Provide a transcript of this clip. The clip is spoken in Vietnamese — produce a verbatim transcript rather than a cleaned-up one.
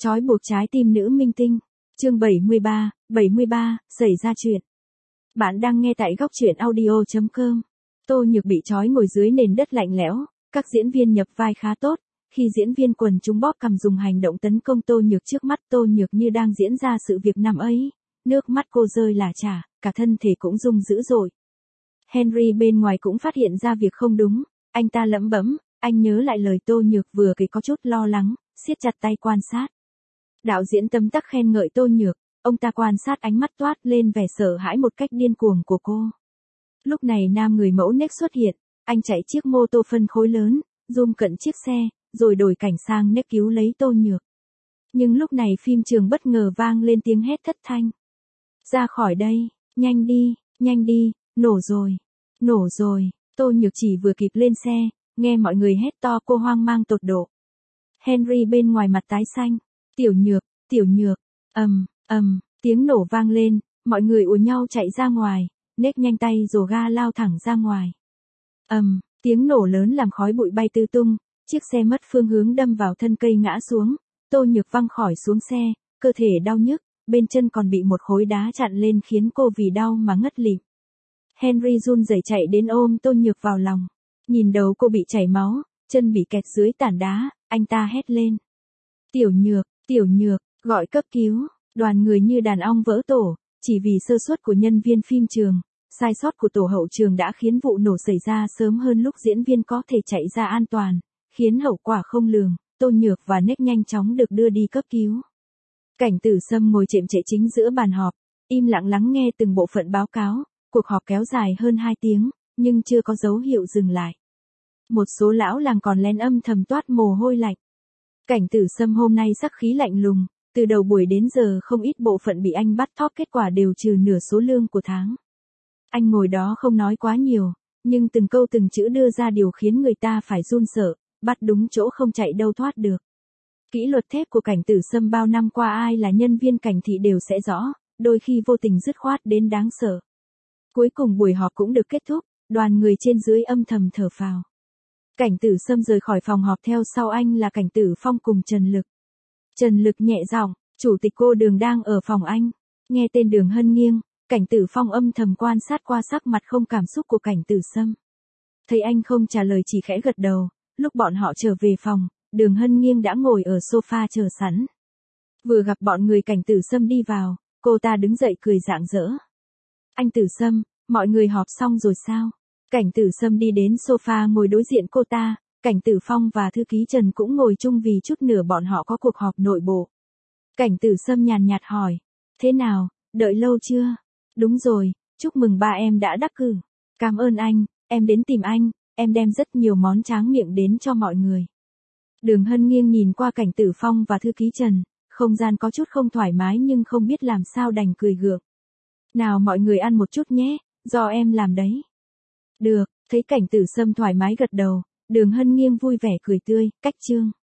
Trói buộc trái tim nữ minh tinh. Chương bảy mươi ba, bảy mươi ba, xảy ra chuyện. Bạn đang nghe tại góc truyện audio chấm com. Tô Nhược bị trói ngồi dưới nền đất lạnh lẽo, các diễn viên nhập vai khá tốt. Khi diễn viên quần chúng bóp cằm dùng hành động tấn công Tô Nhược trước mắt Tô Nhược như đang diễn ra sự việc năm ấy. Nước mắt cô rơi lả chả, cả thân thể cũng rung dữ dội. Henry bên ngoài cũng phát hiện ra việc không đúng, anh ta lẩm bẩm, anh nhớ lại lời Tô Nhược vừa kể có chút lo lắng, siết chặt tay quan sát. Đạo diễn tấm tắc khen ngợi Tô Nhược, ông ta quan sát ánh mắt toát lên vẻ sợ hãi một cách điên cuồng của cô. Lúc này nam người mẫu Nick xuất hiện, anh chạy chiếc mô tô phân khối lớn, zoom cận chiếc xe, rồi đổi cảnh sang Nick cứu lấy Tô Nhược. Nhưng lúc này phim trường bất ngờ vang lên tiếng hét thất thanh. Ra khỏi đây, nhanh đi, nhanh đi, nổ rồi, nổ rồi, Tô Nhược chỉ vừa kịp lên xe, nghe mọi người hét to cô hoang mang tột độ. Henry bên ngoài mặt tái xanh, tiểu Nhược, tiểu Nhược, ầm, ầm, tiếng nổ vang lên, mọi người ùa nhau chạy ra ngoài, Nick nhanh tay rồ ga lao thẳng ra ngoài. Ầm, tiếng nổ lớn làm khói bụi bay tứ tung, chiếc xe mất phương hướng đâm vào thân cây ngã xuống, Tô Nhược văng khỏi xuống xe, cơ thể đau nhức, bên chân còn bị một khối đá chặn lên khiến cô vì đau mà ngất lịm. Henry run rẩy chạy đến ôm Tô Nhược vào lòng, nhìn đầu cô bị chảy máu, chân bị kẹt dưới tảng đá, anh ta hét lên. Tiểu Nhược, tiểu Nhược, gọi cấp cứu, đoàn người như đàn ong vỡ tổ, chỉ vì sơ suất của nhân viên phim trường, sai sót của tổ hậu trường đã khiến vụ nổ xảy ra sớm hơn lúc diễn viên có thể chạy ra an toàn, khiến hậu quả không lường, Tô Nhược và Nick nhanh chóng được đưa đi cấp cứu. Cảnh Tử Sâm ngồi chệm chệ chính giữa bàn họp, im lặng lắng nghe từng bộ phận báo cáo, cuộc họp kéo dài hơn hai tiếng, nhưng chưa có dấu hiệu dừng lại. Một số lão làng còn lén âm thầm toát mồ hôi lạnh. Cảnh Tử Sâm hôm nay sắc khí lạnh lùng, từ đầu buổi đến giờ không ít bộ phận bị anh bắt thóp kết quả đều trừ nửa số lương của tháng. Anh ngồi đó không nói quá nhiều, nhưng từng câu từng chữ đưa ra điều khiến người ta phải run sợ, bắt đúng chỗ không chạy đâu thoát được. Kỷ luật thép của Cảnh Tử Sâm bao năm qua ai là nhân viên cảnh thị đều sẽ rõ, đôi khi vô tình dứt khoát đến đáng sợ. Cuối cùng buổi họp cũng được kết thúc, đoàn người trên dưới âm thầm thở phào. Cảnh Tử Sâm rời khỏi phòng họp theo sau anh là Cảnh Tử Phong cùng Trần Lực. Trần Lực nhẹ giọng, chủ tịch cô Đường đang ở phòng anh. Nghe tên Đường Hân Nghiêng, Cảnh Tử Phong âm thầm quan sát qua sắc mặt không cảm xúc của Cảnh Tử Sâm. Thấy anh không trả lời chỉ khẽ gật đầu, lúc bọn họ trở về phòng, Đường Hân Nghiêng đã ngồi ở sofa chờ sẵn. Vừa gặp bọn người Cảnh Tử Sâm đi vào, cô ta đứng dậy cười rạng rỡ. Anh Tử Sâm, mọi người họp xong rồi sao? Cảnh Tử Sâm đi đến sofa ngồi đối diện cô ta, Cảnh Tử Phong và thư ký Trần cũng ngồi chung vì chút nữa bọn họ có cuộc họp nội bộ. Cảnh Tử Sâm nhàn nhạt hỏi, thế nào, đợi lâu chưa? Đúng rồi, chúc mừng ba em đã đắc cử. Cảm ơn anh, em đến tìm anh, em đem rất nhiều món tráng miệng đến cho mọi người. Đường Hân Nghiêng nhìn qua Cảnh Tử Phong và thư ký Trần, không gian có chút không thoải mái nhưng không biết làm sao đành cười gượng. Nào mọi người ăn một chút nhé, do em làm đấy. Được, thấy Cảnh Tử Sâm thoải mái gật đầu, Đường Hân Nghiêng vui vẻ cười tươi, cách chương.